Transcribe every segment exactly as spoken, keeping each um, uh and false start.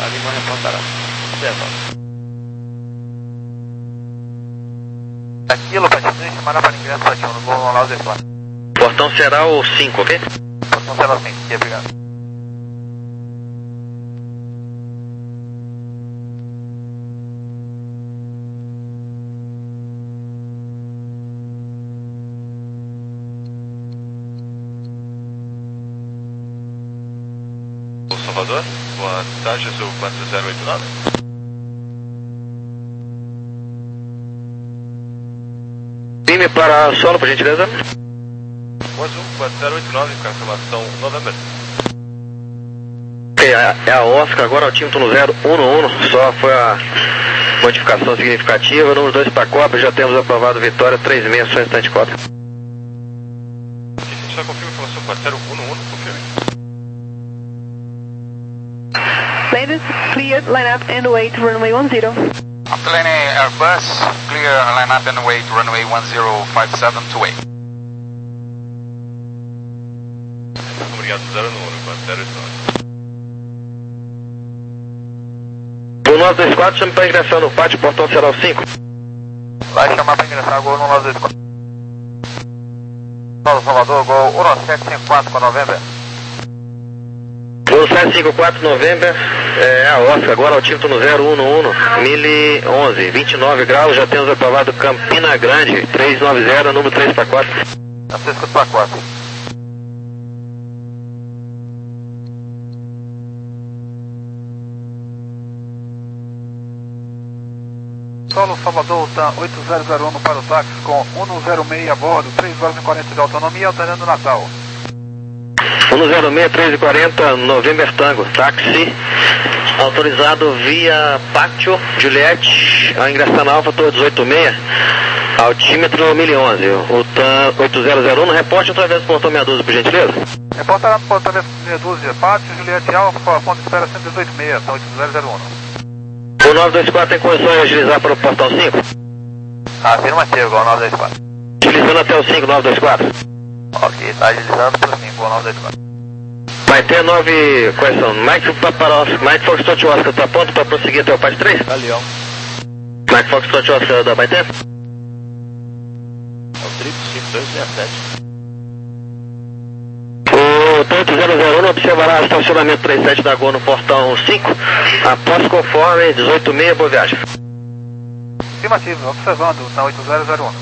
Lima reportará. Observado. Aquilo, Pet três, chamada para ingresso Pet um, no Gol Ronaldo zero quatro. Portão será o cinco, ok? Portão será o cinco, aqui, obrigado. Salvador, boa tarde, eu sou o quatro zero oito nove. Time para solo, por gentileza. O azul, quatro zero oito nove, confirmação November. Ok, é a Oscar, agora o time no zero um um, só foi a modificação significativa. Número dois para cópia, já temos aprovado vitória três seis, só instante cópia. A gente só confirma a informação quatro zero um um, confirme. Ladies, cleared, line up and wait, runway one zero. After Airbus, clear, line up and wait, runway one zero five seven to eight. Obrigado, zero um, quatro zero oito nove. O nove dois quatro, chama para ingressar no pátio, portão será o cinco. Vai chamar para ingressar, Gol no nove dois quatro. Salvador, Gol um sete cinco quatro para November. um sete cinco quatro, November, é a Oscar, agora o título zero um um, mil onze, vinte e nove graus, já temos aprovado Campina Grande, três nove zero, número três para quatro. três para quatro. Solo Salvador, TAM oito zero zero um para o táxi com um zero seis a bordo, três horas e quarenta de autonomia, alternando Natal. um zero seis, três e quarenta, November Tango, táxi autorizado via Pátio Juliette, a ingressar na Alfa Torre dezoito seis, altímetro mil e onze, o TAM oito zero zero um, reporte através do portão meia dúzia, por gentileza. Reporta através do meia dúzia, Pátio Juliette Alfa, ponto de espera cento e dezoito seis, TAM oito zero zero um. O nove dois quatro tem condições de agilizar para o portão cinco? Afirmativo, Gol nove dois quatro. Agilizando até o cinco, nove dois quatro. Ok, está agilizando para o cinco, Gol nove dois quatro. Vai ter nove, quais são? Mike Paparoff, Mike Foxtrot Oscar, tá pronto para prosseguir até o Pátio três? Galeão. Mike Foxtrot Oscar da Baité? É o triplo cinco dois seis sete. O tanto zero zero um observará estacionamento trinta e sete da Gol no portão cinco, após conforme dezoito seis, boa viagem. Afirmativo, observando, TAM oito zero zero um.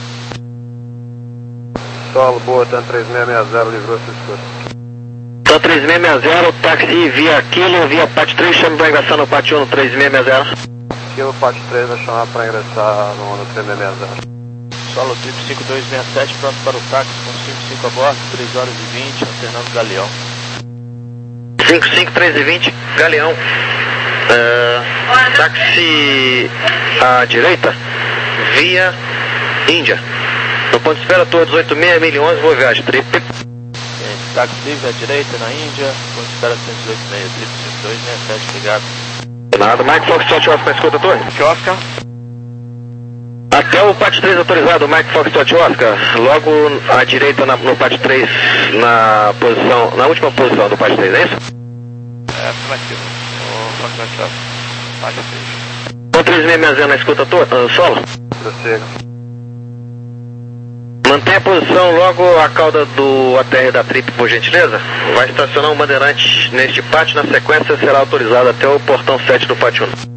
Solo, boa, TAM três seis seis zero, livrou sua escuta. TAM três seis seis zero, táxi via Kilo, via Pátio três, chama para ingressar no Pátio um no três seis seis zero. Kilo, Pátio três, vai chamar para ingressar no, no três seis seis zero. Solo triplo cinco dois seis sete, pronto para o táxi, com cinco cinco a bordo, três horas e vinte, alternando Galeão. cinco cinco, três e vinte, Galeão. Uh, táxi à direita, via Índia. No ponto de espera, Torre dezoito seis, mil e onze, boa viagem, triplo. Táxi livre à direita, na Índia, ponto de espera cento e dezoito seis, triplo cinco dois seis sete, obrigado. Nada, Mike Foxtrot Oscar, escuta, Torre. Oscar. Até o Pátio três autorizado, Mike Foxtrot Oscar, logo à direita na, no Pátio três, na posição, na última posição do Pátio três, é isso? É, afirmativo. O Foxtrot Oscar, Pátio três. O três seis seis zero na escuta, uh, solo? Prossiga. Mantenha a posição logo à cauda do A T R da Trip, por gentileza. Vai estacionar um bandeirante neste pátio, na sequência será autorizado até o portão sete do Pátio um.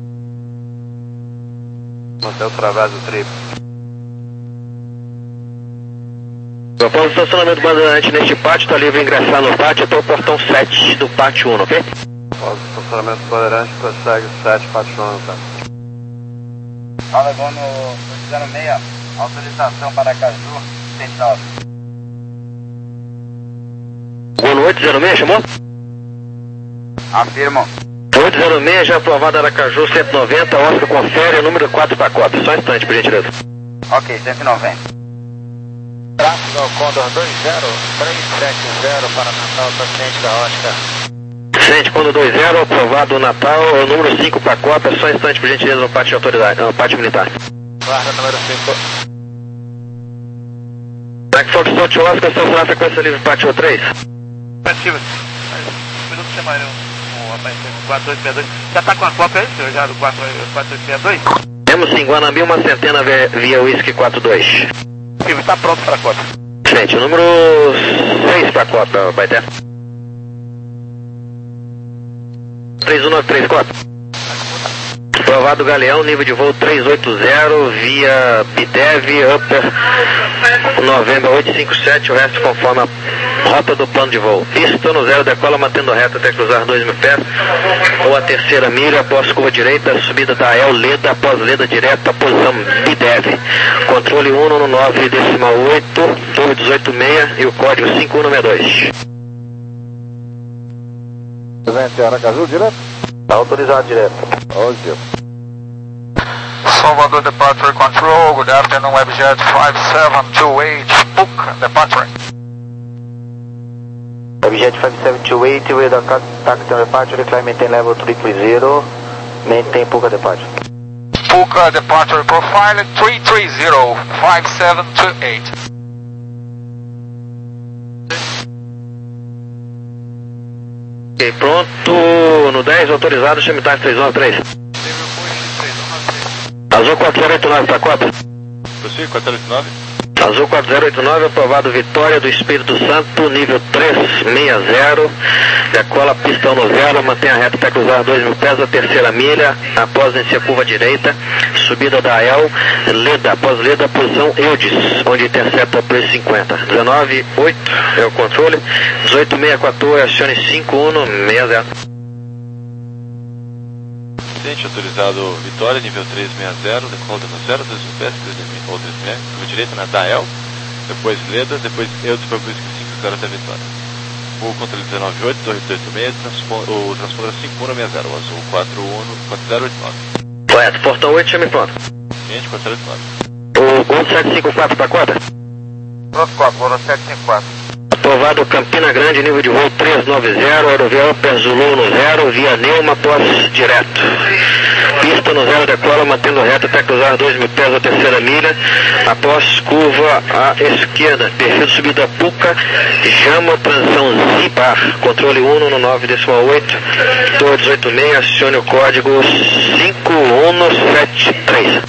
Manter o travesso do triplo. Após o estacionamento do bandeirante neste pátio, está livre ingressar no pátio até o portão sete do Pátio um, ok? Após o estacionamento do bandeirante, prossegue sete, Pátio um, tá? Fala, Gol no zero seis, autorização para Caju, cento e nove. Gol no oito zero seis, chamou? Afirmo. oito zero seis, já aprovado Aracaju cento e noventa, Oscar confere, número quatro para quatro. Só um instante, por gentileza. Ok, cento e noventa. Tráfego ao Condor dois zero três sete zero para Natal, paciente da Oscar. Ciente, Condor dois zero, aprovado Natal, número cinco para quatro. Só um instante, por gentileza, no pátio de autoridade, no pátio militar. Guarda número cinco. Mike Foxtrot Oscar, estacionar a sequência livre, pátio três. Afirmativo. Um minuto sem mais, o rapaz, quatro oito seis dois. Já tá com a cópia aí, senhor, já do quatro oito seis dois? Temos sim, Guanambi, uma centena via, via Whisky quatro dois. Filho, está pronto para a cópia. Gente, o número seis para a cópia, Baité. três um nove três, cópia. Aprovado Galeão, nível de voo três oito zero, via Bidev, Upper, Novembro oito cinco sete, o resto conforme a rota do plano de voo. Pista no zero, decola mantendo reta até cruzar dois mil pés, ou a terceira milha, após curva direita, subida da El Leda, após Leda direta, posição Bidev. Controle um no nove decimal oito, torre dezoito seis e o código cinco um nove dois. Presente Aracaju direto? Autorizado direto. Hoje. Salvador Departure Control, good afternoon, Webjet five seven two eight, book departure. Webjet five seven two eight, with a taxi departure, climb maintain level three three zero, maintain Puka departure. Puka departure profile three three zero, five seven two eight. Ok, pronto, no dez, autorizado, Chemitage três nove três. Azul quatro zero oito nove para quatro. Prossiga, quatro zero oito nove. Azul quatro zero oito nove, aprovado Vitória do Espírito Santo, nível três seis zero, decola pistão no zero, mantém a reta até cruzar dois mil pés, a terceira milha, após iniciar a curva direita, subida da El, Leda, após Leda, posição Eudes, onde intercepta dois cinquenta. dezenove oito é o controle, dezoito seis quatorze, acione cinco um seis zero. Presidente autorizado Vitória, nível três seis zero, decola no zero, dois mil pés, três mil, ou três mil, curva direita na Dael, depois Leda, depois Eudes para Whisky cinco zero até Vitória. O controle dezenove oito, torre dezoito seis, o transponder cinco um seis zero, o azul quatro zero oito nove. Correto, portão oito, chame pronto. Cliente quatro zero oito nove. O Gol sete cinco quatro para quatro. Pronto, quatro, Gol sete cinco quatro. Aprovado Campina Grande, nível de voo três nove zero, aerovia Upper Zulu no zero, via Neuma, após direto. Pista no zero, decola, mantendo reta até cruzar dois mil pés a terceira milha, após curva à esquerda, perfil de subida Puca, Jama, transição Zipar, controle um no nove decimal oito, torre dezoito seis, acione o código cinco um sete três.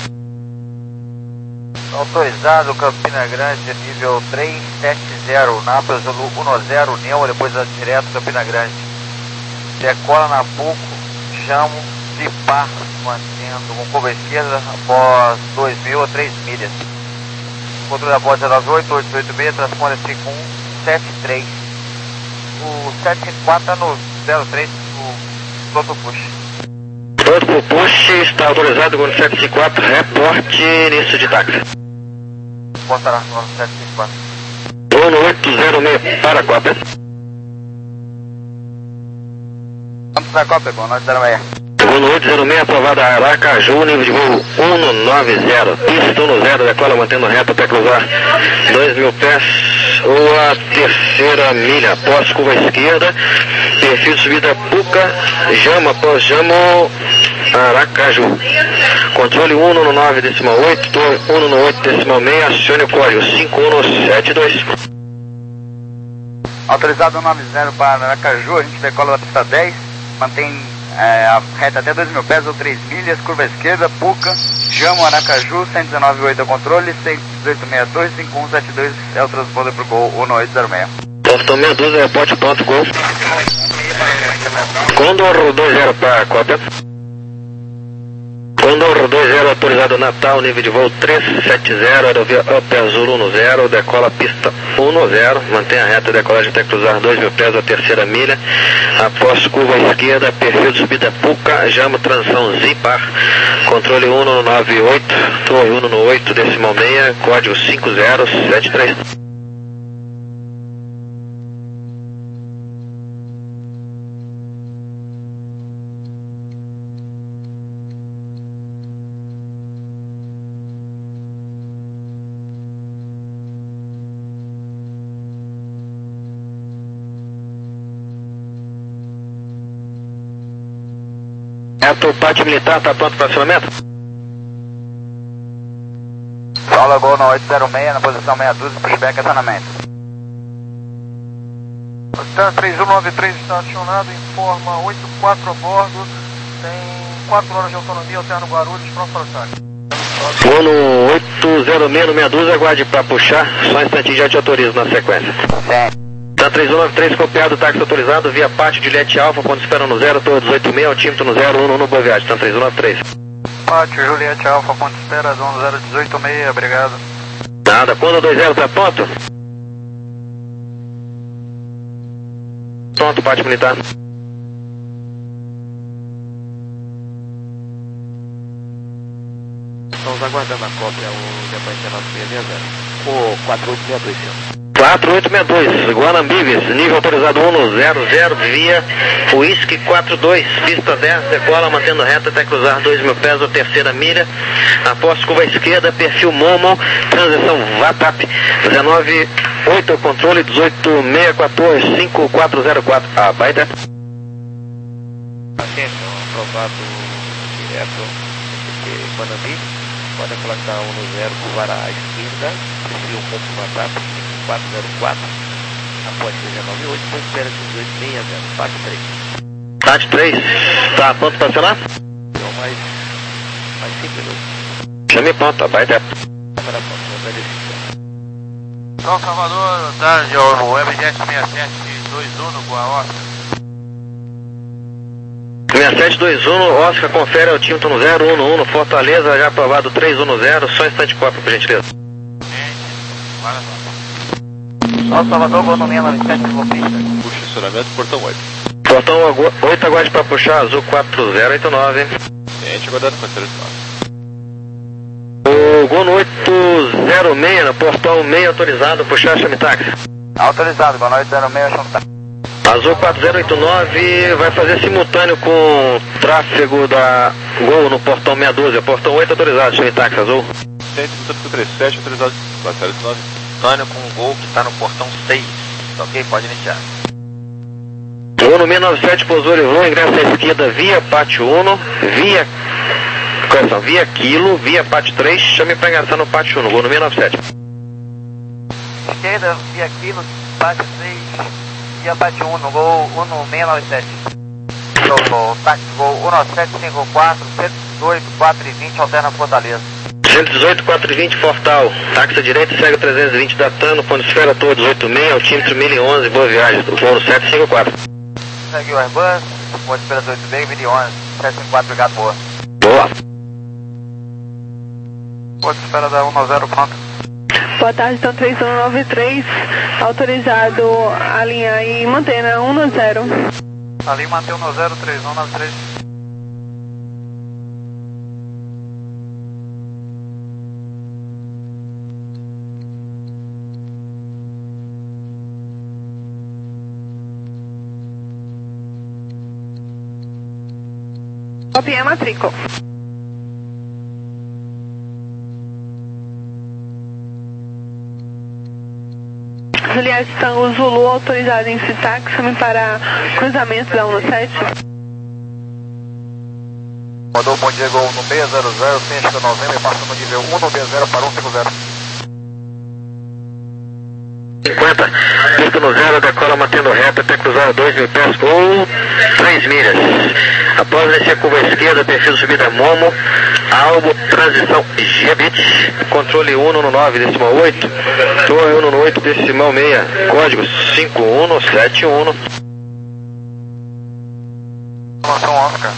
Autorizado Campina Grande, nível três sete zero, Nápoles Zulu um zero, Neuma, depois a direto Campina Grande. Decola na Puco, Jamo, Zipar, mantendo com curva esquerda após dois mil a três milhas. Controle da borda dezenove oito, oito oito seis, transponder cinco um sete três. O sete cinco quatro está no zero três, o pronto push. Pronto pro push, está autorizado com sete cinco quatro, reporte início de táxi. Postará no sete cinco quatro. Dono oito zero seis para a cópia. Vamos para a cópia, com nós zero seis. Dono oito zero seis, aprovado Aracaju, nível de voo um nove zero. Pista no zero, decola mantendo reta até cruzar dois mil pés ou a terceira milha. Após curva esquerda, perfil de subida Puca, Jama, após Jamo, Aracaju. Controle um no nove decimal oito, torre um no oito decimal seis, acione o código cinco um sete dois. Autorizado nove zero para Aracaju, a gente decola da pista dez, mantém é, a reta até dois mil pés ou três milhas, curva esquerda, Puca, Jamo, Aracaju, cento e dezenove oito é o controle, seis oito seis dois, cinco um sete dois é o transponder para o Gol um oito zero seis. Portão seis doze, reporte pronto, Gol. Condor dois zero para a cópia. Condor dois zero, autorizado Natal, nível de voo três sete zero, aerovia Upper Zulu um zero, decola pista um zero, mantém a reta decolagem até cruzar dois mil pés a terceira milha, após curva esquerda, perfil de subida Puca, Jama, transição Zipar, controle um no nove oito, torre um no oito decimal seis, código cinco zero sete três. O pátio militar está pronto para acionamento? Paula Gol no oito zero seis, na posição meia dúzia, feedback acionamento. Tá, três um nove três estacionado, informa oito quatro a bordo, tem quatro horas de autonomia, alterno Guarulhos, pronto para o táxi. Uno oito zero seis no meia dúzia, aguarde para puxar, só um instantinho já te autorizo na sequência. Tá três um nove três copiado, táxi autorizado, via Pátio Juliette Alfa, ponto espera no zero, tô dezoito meia, altímetro no zero um no Boa Viagem, tá três um nove três. Pátio Juliette Alfa, ponto espera, dono zero dezoito meia, obrigado. Nada, quando dois zero tá pronto? Pronto, Pátio Militar. Estamos aguardando a cópia, o depoimento nosso seis seis zero. O quatro oito seis dois, senhor. quatro oito seis dois, Guanambibes, nível autorizado um zero zero, via Whisky quatro dois, pista dez, decola mantendo reta até cruzar dois mil pés, ou terceira milha, após curva esquerda, perfil Momo, transição V A T A P, dezenove oito, controle dezoito seis um quatro cinco quatro zero quatro, ah, vai dar. Paciente, aprovado direto, Guanambibes, pode colocar um zero, curvar à esquerda, perfil Momo V A T A P, quatro zero quatro, após dezenove oito, depois espera dezoito seis zero, P A T três. P A T três, tá pronto para acionar? Então, mais, mais cinco minutos. Chame pronto, vai dar. Câmera pronta, vou agradecer. São Salvador, tarde, o Webjet seis sete dois um no Boa Oscar. seis sete dois um, Oscar, confere altímetro no zero um no Fortaleza, já aprovado três um zero, só instante cópia, por gentileza. São Salvador, vou no seis nove sete, vou pista. Puxa, estacionamento, portão oito. Portão oito, aguarde para puxar, azul quatro zero oito nove. Cliente aguardando com três nove. O Gono oito zero seis, no portão meio autorizado, puxar, chame táxi. Autorizado, Gono oito zero seis, chame táxi. Azul quatro zero oito nove, vai fazer simultâneo com tráfego da Gol no portão meia dúzia, portão oito autorizado, chame táxi, azul. Cliente com três sete, autorizado quatro zero nove. Antônio com o Gol que está no portão seis, tá ok? Pode iniciar. Gono seis nove sete, pousou e voa, ingresso à esquerda via Pátio um, via... Correção, via Kilo, via Pátio três, chame para ingressar no Pátio um, Gono seis nove sete. Esquerda, via Kilo, Pátio três, via Pátio um, Gol um seis nove sete. No táxi Gol um nove sete cinco quatro, cento e dezoito, quatro e vinte, alterna Fortaleza. cento e dezoito, quatro e vinte, Fortal. Táxi à direita, segue o trezentos e vinte da Tano, ponto esfera, torre dezoito seis, altímetro mil e onze, Boa Viagem, voo sete cinco quatro. Segue o Airbus, ponto esfera dezoito seis, mil e onze, sete cinco quatro, obrigado, boa. Boa. Ponto espera da um zero, pronto. Boa tarde, então três um nove três, autorizado a alinhar e manter na um zero. Ali mantém um zero, três um nove três. Copia a matrícula. Juliette Tango Zulu, autorizado em táxi para cruzamento da um sete. Mandou bom dia, Gol no seis zero zero, Sensca novembro e passa no nível um no B zero para um cinco zero. cinquenta, pista no zero, decola mantendo reta até cruzar dois mil pés ou três milhas. Após descer a curva esquerda, perfil subida Momo, Albo, transição G-Bit, controle um no nove decimal oito, torre um no oito decimal seis, código cinco um sete um. Informação Oscar.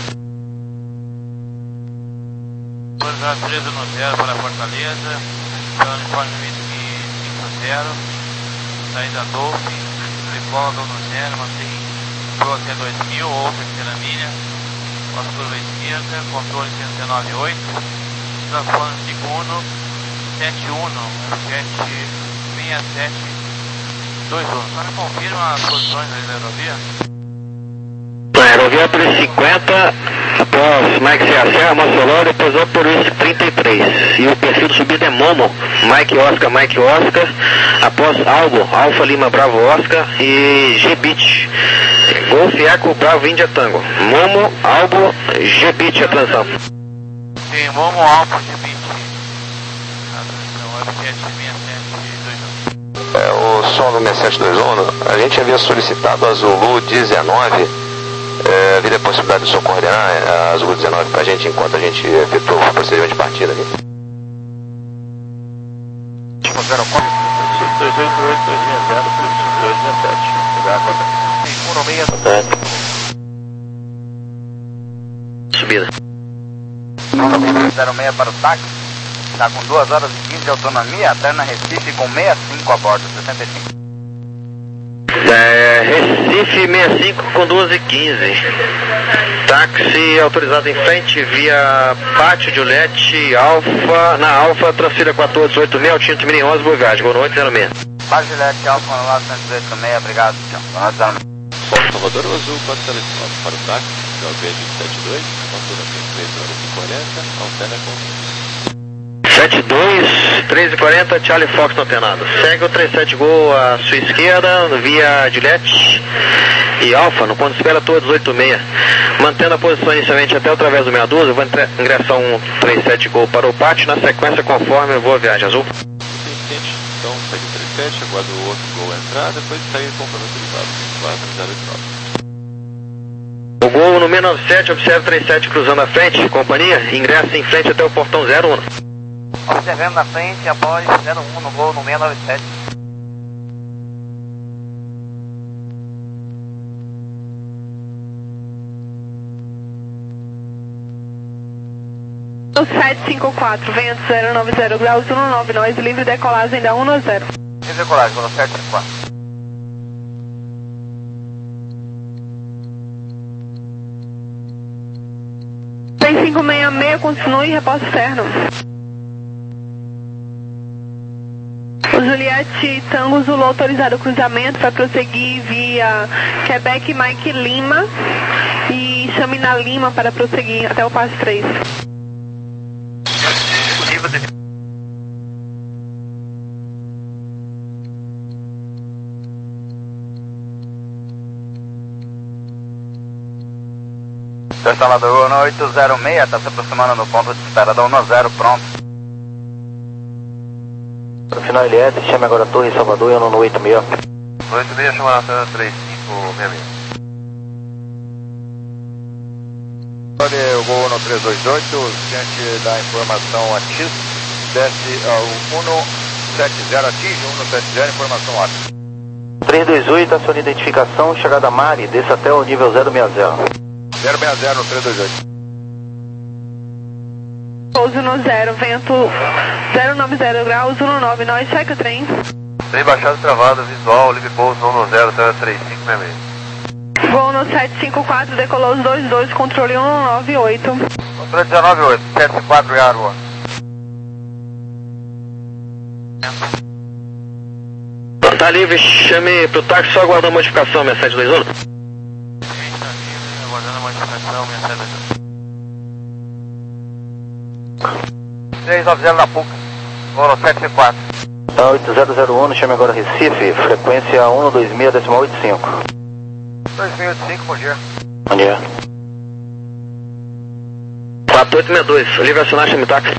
Autorizado três um zero para Fortaleza, pelo uniforme cinco zero, saída Dolphin, decola do zero, mantém pro até dois mil, ou terceira milha, passa curva esquerda, controle cento e dezenove oito, transforma segundo, sete um, jet seis sete dois um. Só me confirma as posições da aerovia? Aerovia por cinquenta, após Mike C A Serra, Mossoló, depois o por trinta e três. E o perfil do subida é Momo, Mike Oscar, Mike Oscar, após Albo, Alfa Lima Bravo Oscar e G-Bit, Golf Eco Bravo Índia Tango. Momo, Albo, G-Bit a transição. Sim, Momo, Alfa, G-Bit. A transição, Webjet seis sete dois um. É, o som do seis sete dois um, a gente havia solicitado a Zulu dezenove, é, havia a possibilidade de só coordenar a Zulu dezenove pra gente enquanto a gente efetua o procedimento de partida ali. zero quatro dois oito oito dois seis zero dois seis sete. Subida. zero seis para o táxi. Está com duas horas e quinze de autonomia, até na Recife com sessenta e cinco a bordo, sessenta e cinco. É, Recife sessenta e cinco com duas e quinze. Táxi autorizado em frente via Pátio Juliette, Alfa, na Alfa, transfira quatorze dezoito seis, Altinho Mirim onze, boa viagem, boa noite, zero seis. Pátio Juliette, Alfa, no lado cento e dezoito seis, obrigado, tchau. Boa noite, zero seis. Salvador Azul, quatro selecionados para o táxi, G B vinte e sete dois, autonomia três horas e quarenta, altera com sete dois, três e quarenta, Charlie Fox no antenado. Segue o trinta e sete Gol à sua esquerda, via Juliette e Alfa, no ponto de espera toda dezoito seis. Mantendo a posição inicialmente até através do meia dúzia, vou ingressar um trinta e sete Gol para o pátio, na sequência conforme eu vou a viagem azul. Então segue o trinta e sete, aguarda o outro Gol entrar, depois segue o complemento privado, quatro zero oito nove. O Gol no seis nove sete, observa o trinta e sete cruzando a frente, companhia, ingressa em frente até o portão zero um. Observando na frente, após zero um no Gol no seis nove sete. O sete cinco quatro, vento zero nove zero graus, um nove, nós livre, decolagem da um zero. Livre decolagem, no sete cinco quatro. três cinco seis seis, continue, repouso externo. O Juliette Tango Zulu autorizado o cruzamento para prosseguir via Quebec Mike Lima e Chamina Lima para prosseguir até o passo três. Instalador um oito zero seis, está se aproximando do ponto de espera da um zero, pronto. Para o final L S, chame agora a Torre Salvador e no oito seis. oito seis, chama na cena três cinco seis seis. Olha, o Gol no três dois oito, diante da informação a X, desce ao um sete zero, atinge um sete zero, informação ótima. três dois oito, aciona identificação, chegada Mari, desça até o nível zero seis zero. zero seis zero no três dois oito. Pouso no zero, vento zero nove zero graus, um nove, nós segue o trem. Trem baixado travado, visual, livre pouso um zero, três cinco seis seis. Voo no sete cinco quatro, decolou os dois dois, controle um nove oito. Controle dezenove oito, sete cinco quatro, obrigado. Tá livre, chame pro táxi, só aguardando a modificação, seis sete dois um. Aguardando a modificação, seis sete dois um. três nove zero na P U C, voo no sete cinco quatro. oito zero zero um, chame agora Recife, frequência um dois seis, decimal oito cinco. dois mil e oitenta e cinco, bom dia. Bom dia. quatro oito seis dois, livre acionar, chame táxi.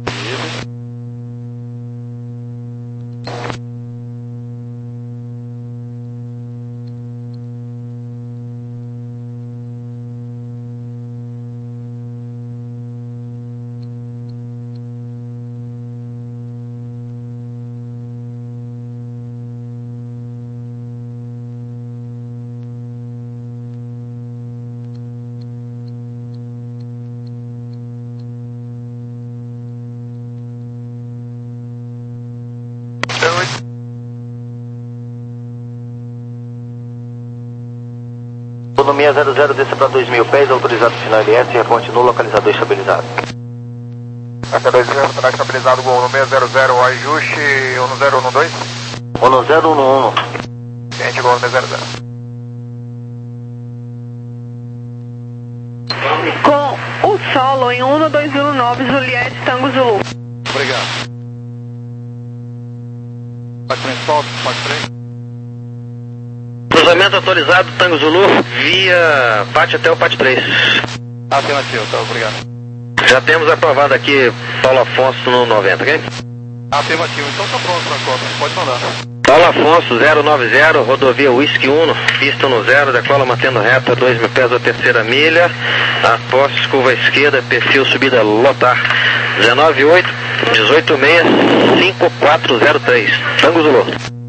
Autonomia zero zero, desça para dois mil pés, autorizado final L S e reponte no localizador estabilizado. Até dois mil, será estabilizado Gol no seis zero zero, ajuste um zero um dois. um zero um um. Gente, Gol no seis zero zero. Com o solo em um dois um nove, Juliette Tango Zulu. Obrigado. Pode trem, solta, pode trem. Cruzamento autorizado, Tango Zulu, via Pátio até o Pátio três. Afirmativo, tá, obrigado. Já temos aprovado aqui Paulo Afonso no noventa, ok? Afirmativo, então tá pronto pra Copa, pode mandar. Paulo Afonso, zero nove zero, rodovia Whisky Uno, pista no zero, decola mantendo reta, dois mil pés da terceira milha, após curva esquerda, perfil subida lotar, dezenove oito, dezoito seis, cinco quatro zero três, Tango Zulu.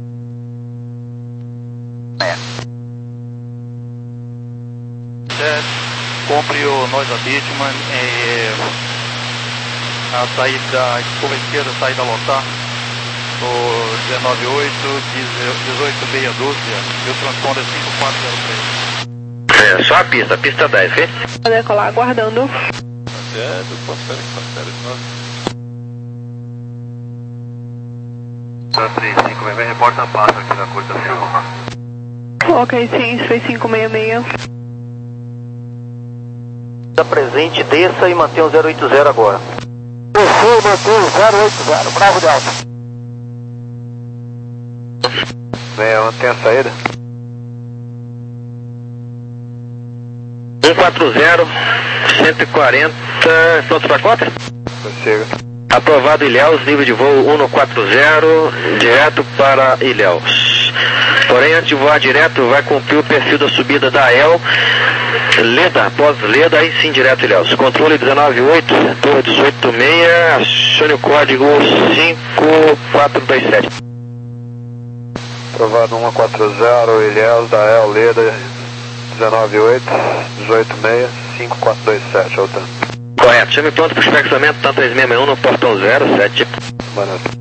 É. É, compre o Noisa Bitman, é, a saída, curva esquerda, saída lotar. O dezenove oito, dezoito seis dúzia e o transponder cinco quatro zero três. É, só a pista, pista dez, ok? Vou decolar aguardando. Até do Constante, Constante nove. três cinco seis, reporta a passa aqui na curta Silva. Ok, sim, foi cinco seis seis. Está presente, desça e mantenha o zero oito zero agora. Desceu, mantém o zero oito zero, Bravo Delta. Bem, mantém a saída. cento e quarenta, cento e quarenta, pronto para cota? Prossiga. Aprovado Ilhéus, nível de voo cento e quarenta, direto para Ilhéus. Porém, antes de voar direto, vai cumprir o perfil da subida da E L, Leda, após Leda, aí sim direto Ilhéus. Controle dezenove oito, torre dezoito seis, acione o código cinco quatro dois sete. Aprovado cento e quarenta, Ilhéus, da E L, Leda, dezenove oito, dezoito seis, cinco quatro dois sete, voltando. Correto, chame pronto para o espectramento, TAM três seis um no portão zero sete. Maravilha.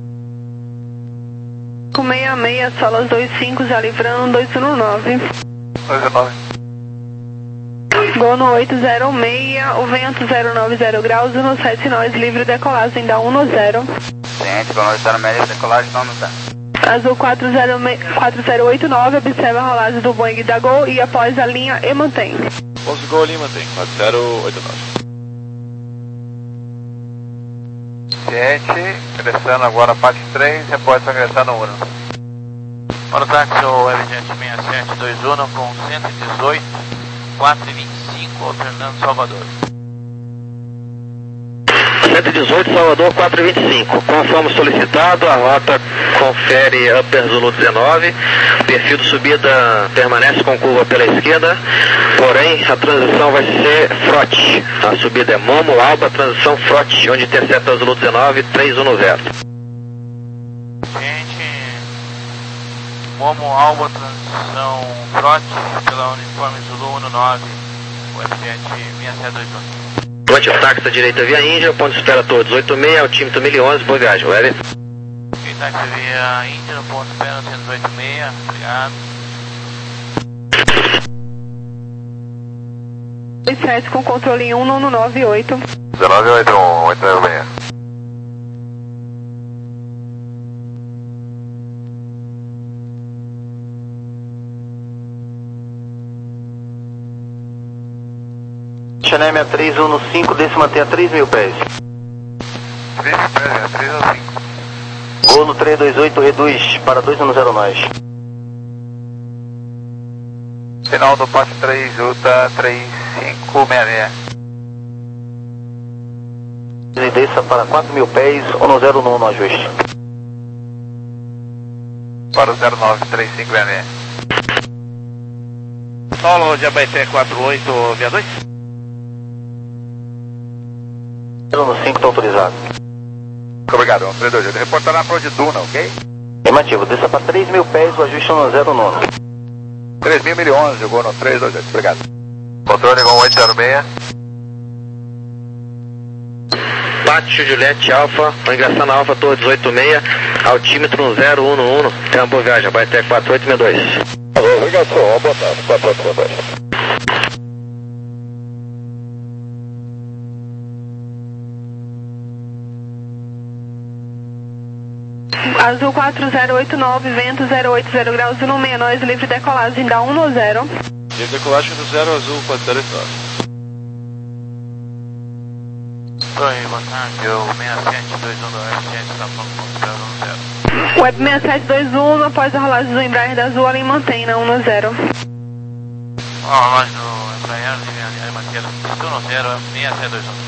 cinco seis seis, solas dois cinco, já livrando, dois um nove. dois um nove. Gol no oito zero seis, o vento zero nove zero graus, no sete nós, livre decolagem da um no zero. Ciente, Gol no oito zero seis, decolagem não está. Azul quatro zero oito nove, observa a rolagem do Boeing da Gol e após a linha e mantém. Posso Gol ali, mantém, quatro zero oito nove. Ciente, ingressando agora a parte três, repórter ingressando no Uno. Para o táxi, o Elegante seis sete dois um com cento e dezoito, quatro e vinte e cinco, alternando Salvador. cento e dezoito, Salvador, quatro e vinte e cinco. Conforme solicitado, a rota confere Upper Zulu dezenove, perfil de subida permanece com curva pela esquerda, porém a transição vai ser frote. A subida é Momo, Alba, transição frote, onde intercepta Zulu dezenove, três um zero. Gente, Momo Alba, transição frote, pela uniforme Zulu um nove, o Elegante seis sete dois um. Ponte táxi à direita via Índia, ponto de espera torre dezoito seis, altímetro mil e onze, boa viagem, Web. Táxi via Índia, no ponto de espera cento e dezoito seis, obrigado. dois sete com controle em um no nove oito. dezenove oito um, oito zero seis. Chanel três um cinco, desce manter a três mil pés. três mil pés, é três ou cinco. Gol no três dois oito, reduz para dois um zero nós. Final do passe três, Uta três cinco seis seis. E desça para quatro mil pés, um zero um no ajuste. Para o zero nove três cinco seis seis. Solo de Abaeté quatro oito seis dois. zero cinco está autorizado. Obrigado, três dois oito. Reportar na Pro de Duna, ok? Afirmativo, desça para três mil pés, o ajuste no zero nove. três mil e onze, jogou no três dois oito, obrigado. Controle com oito zero seis. Pátio Juliette Alfa, vai ingressar na Alfa Torre dezoito seis, altímetro zero um um. Tem uma boa viagem, Abaeté quatro oito seis dois. Alô, obrigado, boa tarde, quatro oito seis dois. Azul quatro zero oito nove, vento zero oito zero graus, no seis nós, livre decolagem da um no zero. Livre decolagem do zero azul quatro zero oito nove. Oi, boa tarde, o seis sete dois um do F sete está falando com zero um zero. Web seis sete dois um, após a rolagem do Embraer da Azul, ela mantém na um no zero. Ó, a rolagem do Embraer, ele mantém no zero, seis sete dois um.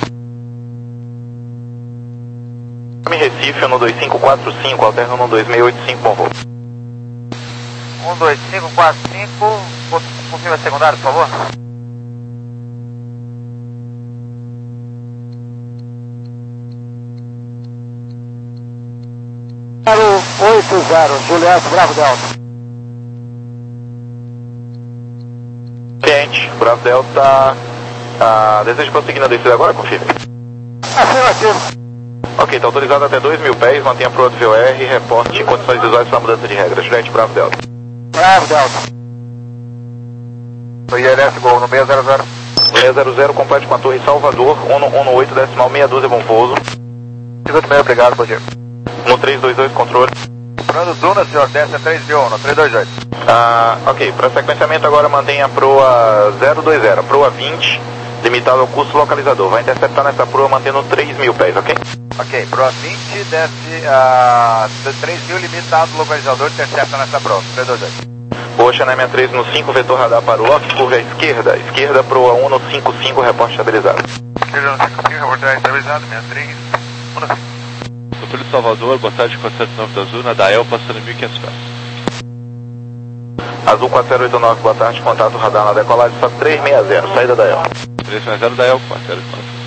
Recife, no dois cinco quatro cinco, alterno no dois seis oito cinco, bom voo. um dois cinco quatro cinco, confirma a secundária, por favor. zero oito zero, Juliette, Bravo Delta. Cliente, Bravo Delta, ah, deseja prosseguir na descida agora, confirme. Afirmativo. Ok, está autorizado até dois mil pés, mantenha a proa do V O R, reporte em condições visuais para mudança de regra. Juliette, Bravo Delta. Bravo Delta. O I L S Gol no seis zero zero. seis zero zero, complete com a torre Salvador, um um oito, decimal meia dúzia, bom pouso. Segundo meio, obrigado, bom dia. No três dois oito, controle. Plano Duna, senhor, desce a três mil um, no três dois oito. Ah, ok, para sequenciamento agora mantenha a proa zero dois zero, proa vinte, limitado ao curso localizador. Vai interceptar nessa proa mantendo três mil pés, ok? Ok, proa vinte, desce a três mil, limitado localizador, intercepta nessa proa, três dois oito. Ocean sessenta e três no cinco, vetor radar para o off, curva à esquerda, esquerda proa um no cinco cinco, reporte estabilizado. Esquerda no cinco cinco, reporte estabilizado, sessenta e três, um no cinco. Controle Salvador, boa tarde, quatrocentos e nove da Azul, na Dael, passando mil e quinhentos pés. Azul quatro zero oito nove, boa tarde, contato radar na decolagem, só três seis zero, saída da E L. três seis zero, Dael, quatro zero oito nove.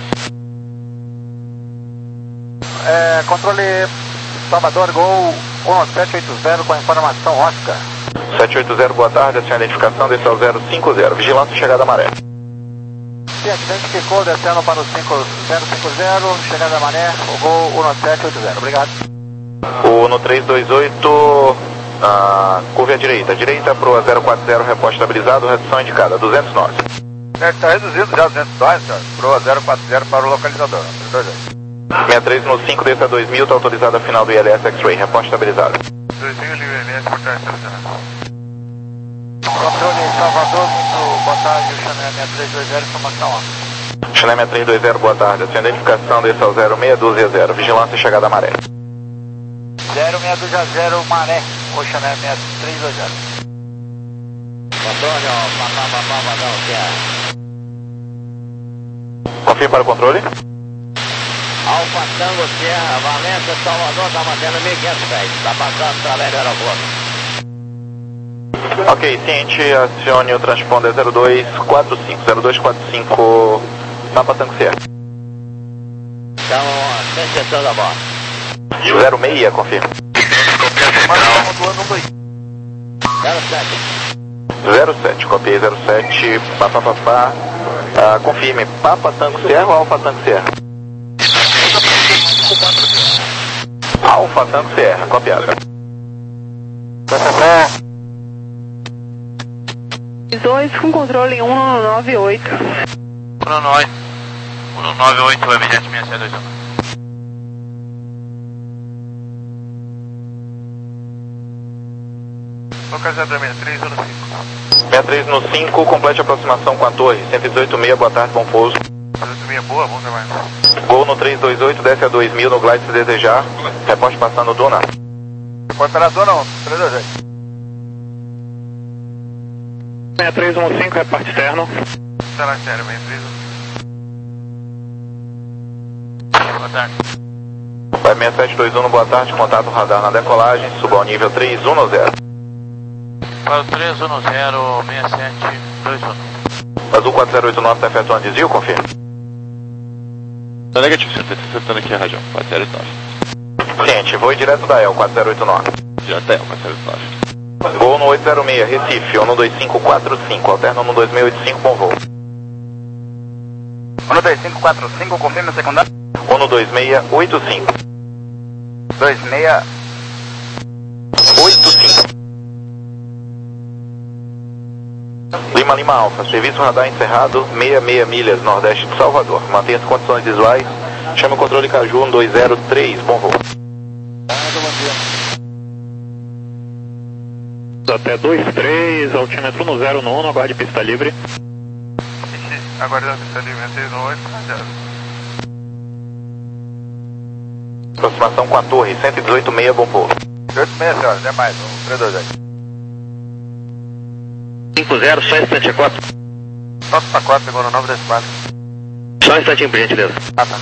É, controle Salvador, Gol um sete oito zero com a informação Oscar. sete oito zero, boa tarde, a identificação, desce ao zero cinco zero, vigilância chegada à maré. Se identificou, descendo para o cinco zero cinco zero, chegada a Mané, o Gol um sete oito zero, obrigado. O no três dois oito, ah, curva à direita, direita proa zero quatro zero, reporte estabilizado, redução indicada, duzentos nós. Está reduzido já, duzentos nós, senhor, proa zero quatro zero para o localizador, três dois oito. sessenta e três no cinco, desce a dois mil, está autorizado a final do I L S X-Ray, reporte estabilizado. dois mil, livre I L S, por trás, estabilizado. Controle Salvador, muito boa tarde, o Chanel seis três dois zero, informação Oscar. Chanel seis três dois zero, boa tarde, a sua identificação, desce ao zero seis dois zero, vigilância chegada à maré. zero seis dois zero, Maré, o Chanel seis três dois zero. Controle, ó, papá, papá, papá, o que é? Confirme para o controle. Alfa Tango Sierra, Valência, Salvador, está mantendo mil e quinhentos pés. Está passando através do aeroporto. Ok, ciente, acione o transponder zero dois quatro cinco, zero dois quatro cinco, Papa Tango Sierra. Estamos sem setor da borda. zero seis, confirma. zero sete. zero sete, copiei zero sete, Papa Papá, ah, confirme, Papa Tango Sierra ou Alfa Tango Sierra? Alfa Tango Sierra, copiado. dois com controle um nove oito. um nove oito, Webjet seis sete dois um. Localizado para sessenta e três no cinco. sessenta e três no cinco, complete a aproximação com a torre, cento e dezoito seis, boa tarde, bom pouso. dezoito seis, boa, bom trabalho. Gol no três dois oito, desce a dois mil no glide se desejar, reporte passando Duna. Reporte para a Duna, não, três dois oito. seis três um cinco, reporte externo. Está lá, sério, sessenta e três. Boa tarde. Vai seis sete dois um, boa tarde, contato radar na decolagem, suba ao nível três um zero. Para o três um zero, seis sete dois um. Azul quatro zero oito nove, está efetuando desvio, confirma. Tá negativo, senhor, está interceptando aqui a rádio, quatro zero oito nove. Ciente, voo direto da E L, quatro zero oito nove. Direto da E L, quatro zero oito nove. Voo no oito zero seis, Recife, um dois cinco quatro cinco, alterna um dois seis oito cinco, bom voo. um dois cinco quatro cinco, confirma o secundário. um dois seis oito cinco. dois seis oito cinco. Lima Lima Alfa, serviço radar encerrado, sessenta e seis milhas, nordeste de Salvador. Mantenha as condições visuais, chame o controle Caju um dois zero três, bom voo. Até dois três, altímetro no zero no um, aguarde pista livre. Aguardando pista livre, seis um oito, zero. Aproximação com a torre, cento e dezoito seis, bom voo. oito seis, senhora, não é mais, um três dois oito. cinco zero, só um instante, quatro. Só para quatro, segundo nove dois quatro. Só um instantinho, por gentileza. Ah, tá.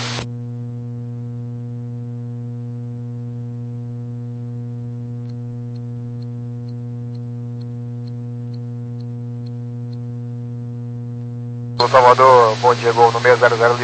Salvador, bom dia, Gol no seis zero zero